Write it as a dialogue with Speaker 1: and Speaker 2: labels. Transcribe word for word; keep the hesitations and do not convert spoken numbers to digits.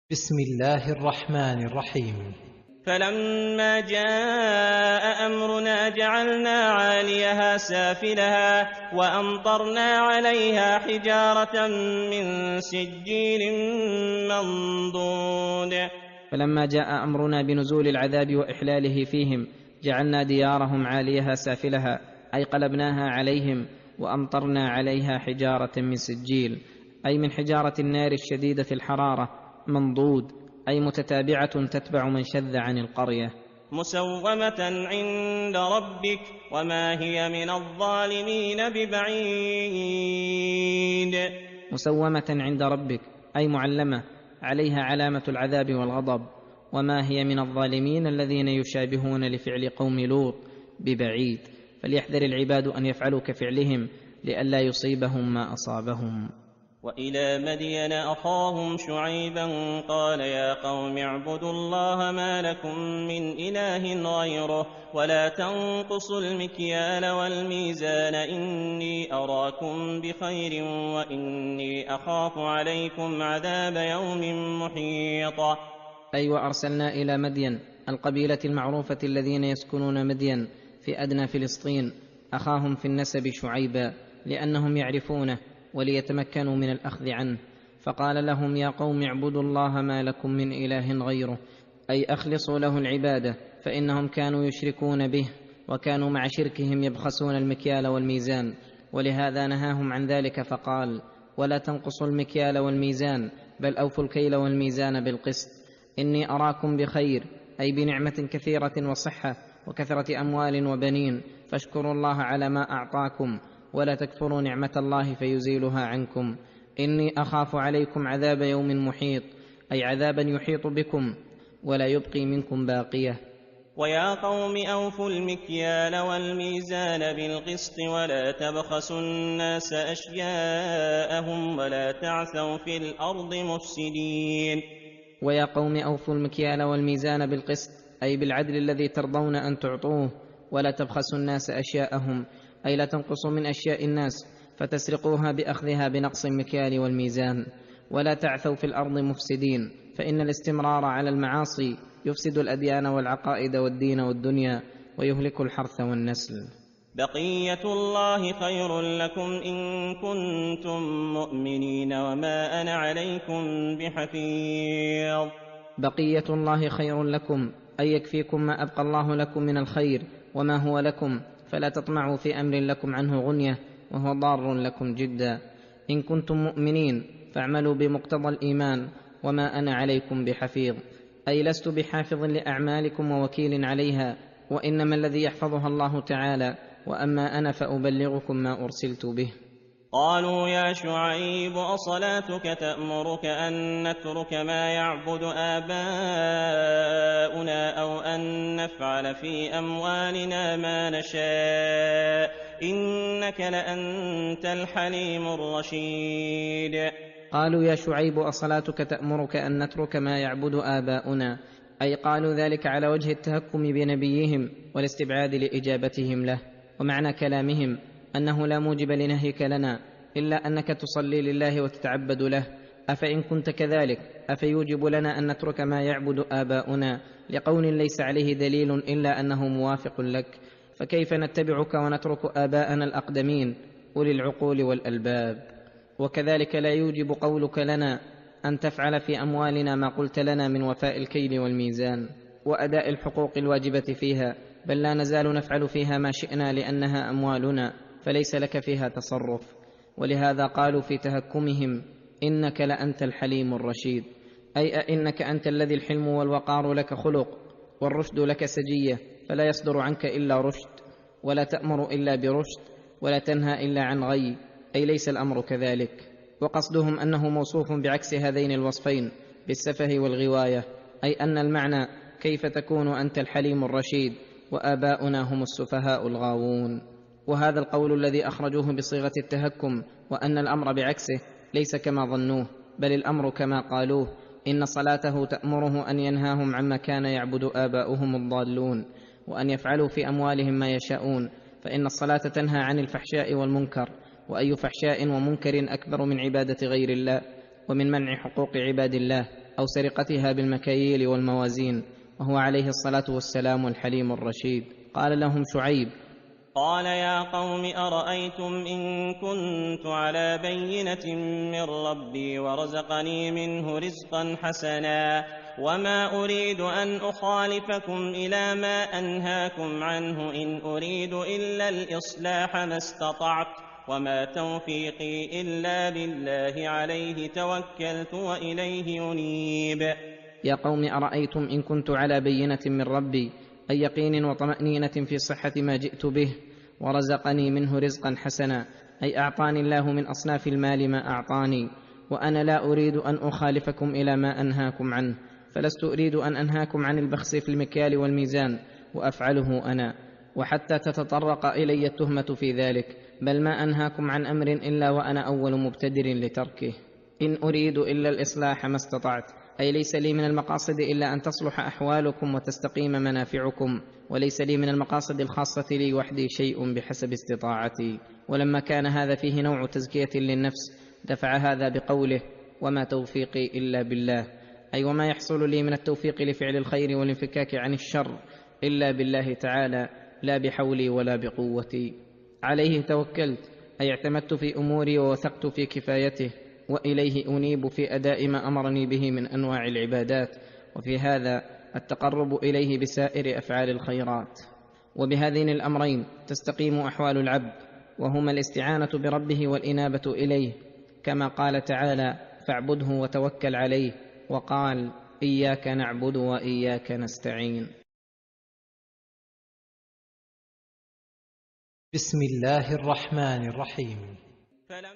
Speaker 1: بسم الله الرحمن الرحيم.
Speaker 2: فلما جاء أمرنا جعلنا عاليها سافلها وأمطرنا عليها حجارة من سجيل منضود.
Speaker 3: فلما جاء أمرنا بنزول العذاب وإحلاله فيهم جعلنا ديارهم عاليها سافلها، أي قلبناها عليهم وأمطرنا عليها حجارة من سجيل، أي من حجارة النار الشديدة الحرارة، منضود أي متتابعة تتبع من شذ عن القرية.
Speaker 2: مسومة عند ربك وما هي من الظالمين ببعيد.
Speaker 3: مسومة عند ربك أي معلمة، عليها علامة العذاب والغضب، وما هي من الظالمين الذين يشابهون لفعل قوم لوط ببعيد، فليحذر العباد أن يفعلوا كفعلهم لئلا يصيبهم ما أصابهم.
Speaker 2: وإلى مدين أخاهم شعيبا قال يا قوم اعبدوا الله ما لكم من إله غيره ولا تنقصوا المكيال والميزان إني أراكم بخير وإني أخاف عليكم عذاب يوم محيط.
Speaker 3: أي وأرسلنا إلى مدين القبيلة المعروفة الذين يسكنون مدين في أدنى فلسطين أخاهم في النسب شعيبا لأنهم يعرفونه وليتمكنوا من الأخذ عنه، فقال لهم يا قوم اعبدوا الله ما لكم من إله غيره، أي أخلصوا له العبادة، فإنهم كانوا يشركون به وكانوا مع شركهم يبخسون المكيال والميزان، ولهذا نهاهم عن ذلك فقال ولا تنقصوا المكيال والميزان بل أوفوا الكيل والميزان بالقسط إني أراكم بخير، أي بنعمة كثيرة وصحة وكثرة أموال وبنين، فاشكروا الله على ما أعطاكم ولا تكفروا نعمة الله فيزيلها عنكم، إني أخاف عليكم عذاب يوم محيط، أي عذابا يحيط بكم ولا يبقي منكم باقية.
Speaker 2: ويا قوم أوفوا المكيال والميزان بالقسط ولا تبخسوا الناس أشياءهم ولا تعثوا في الأرض مفسدين.
Speaker 3: ويا قوم أوفوا المكيال والميزان بالقسط، أي بالعدل الذي ترضون أن تعطوه، ولا تبخسوا الناس أشياءهم، أي لا تنقصوا من أشياء الناس فتسرقوها بأخذها بنقص المكيال والميزان، ولا تعثوا في الأرض مفسدين، فإن الاستمرار على المعاصي يفسد الأديان والعقائد والدين والدنيا ويهلك الحرث والنسل.
Speaker 2: بقية الله خير لكم إن كنتم مؤمنين وما أنا عليكم بحفيظ.
Speaker 3: بقية الله خير لكم أي يكفيكم ما أبقى الله لكم من الخير وما هو لكم، فلا تطمعوا في أمر لكم عنه غنية وهو ضار لكم جدا. إن كنتم مؤمنين فاعملوا بمقتضى الإيمان وما أنا عليكم بحفيظ، أي لست بحافظ لأعمالكم ووكيل عليها، وإنما الذي يحفظها الله تعالى، وأما أنا فأبلغكم ما أرسلت به.
Speaker 2: قالوا يا شعيب أصلاتك تأمرك أن نترك ما يعبد آباؤنا أو أن نفعل في أموالنا ما نشاء إنك لأنت الحليم الرشيد.
Speaker 3: قالوا يا شعيب أصلاتك تأمرك أن نترك ما يعبد آباؤنا، أي قالوا ذلك على وجه التهكم بنبيهم والاستبعاد لإجابتهم له، ومعنى كلامهم أنه لا موجب لنهيك لنا إلا أنك تصلي لله وتتعبد له، أفإن كنت كذلك أفيوجب لنا أن نترك ما يعبد آباؤنا لقول ليس عليه دليل إلا أنه موافق لك، فكيف نتبعك ونترك آباءنا الأقدمين أولي العقول والألباب؟ وكذلك لا يوجب قولك لنا أن تفعل في أموالنا ما قلت لنا من وفاء الكيل والميزان وأداء الحقوق الواجبة فيها، بل لا نزال نفعل فيها ما شئنا لأنها أموالنا فليس لك فيها تصرف. ولهذا قالوا في تهكمهم إنك لأنت الحليم الرشيد، أي أئنك أنت الذي الحلم والوقار لك خلق والرشد لك سجية، فلا يصدر عنك إلا رشد، ولا تأمر إلا برشد، ولا تنهى إلا عن غي، أي ليس الأمر كذلك. وقصدهم أنه موصوف بعكس هذين الوصفين بالسفه والغواية، أي أن المعنى كيف تكون أنت الحليم الرشيد وآباؤنا هم السفهاء الغاوون. وهذا القول الذي أخرجوه بصيغة التهكم وأن الأمر بعكسه ليس كما ظنوه، بل الأمر كما قالوه، إن صلاته تأمره أن ينهاهم عما كان يعبد آباؤهم الضالون وأن يفعلوا في أموالهم ما يشاءون، فإن الصلاة تنهى عن الفحشاء والمنكر، وأي فحشاء ومنكر أكبر من عبادة غير الله ومن منع حقوق عباد الله، أو سرقتها بالمكاييل والموازين، وهو عليه الصلاة والسلام الحليم الرشيد. قال لهم شعيب:
Speaker 2: قال يا قوم أرأيتم إن كنت على بينة من ربي ورزقني منه رزقا حسنا وما أريد أن أخالفكم إلى ما أنهاكم عنه، إن أريد إلا الإصلاح ما استطعت وما توفيقي إلا بالله عليه توكلت وإليه أنيب.
Speaker 3: يا قوم أرأيتم إن كنت على بينة من ربي، أي يقين وطمأنينة في صحة ما جئت به، ورزقني منه رزقا حسنا، أي أعطاني الله من أصناف المال ما أعطاني، وأنا لا أريد أن أخالفكم إلى ما أنهاكم عنه، فلست أريد أن أنهاكم عن البخس في المكيال والميزان وأفعله أنا، وحتى تتطرق إلي التهمة في ذلك، بل ما أنهاكم عن أمر إلا وأنا أول مبتدر لتركه. إن أريد إلا الإصلاح ما استطعت، أي ليس لي من المقاصد إلا أن تصلح أحوالكم وتستقيم منافعكم، وليس لي من المقاصد الخاصة لي وحدي شيء بحسب استطاعتي. ولما كان هذا فيه نوع تزكية للنفس دفع هذا بقوله: وما توفيقي إلا بالله، أي وما يحصل لي من التوفيق لفعل الخير والانفكاك عن الشر إلا بالله تعالى، لا بحولي ولا بقوتي. عليه توكلت، أي اعتمدت في أموري ووثقت في كفايته، وإليه أنيب في أداء ما أمرني به من أنواع العبادات، وفي هذا التقرب إليه بسائر أفعال الخيرات. وبهذين الأمرين تستقيم أحوال العبد، وهما الاستعانة بربه والإنابة إليه، كما قال تعالى: فاعبده وتوكل عليه، وقال: إياك نعبد وإياك نستعين.
Speaker 1: بسم الله الرحمن الرحيم.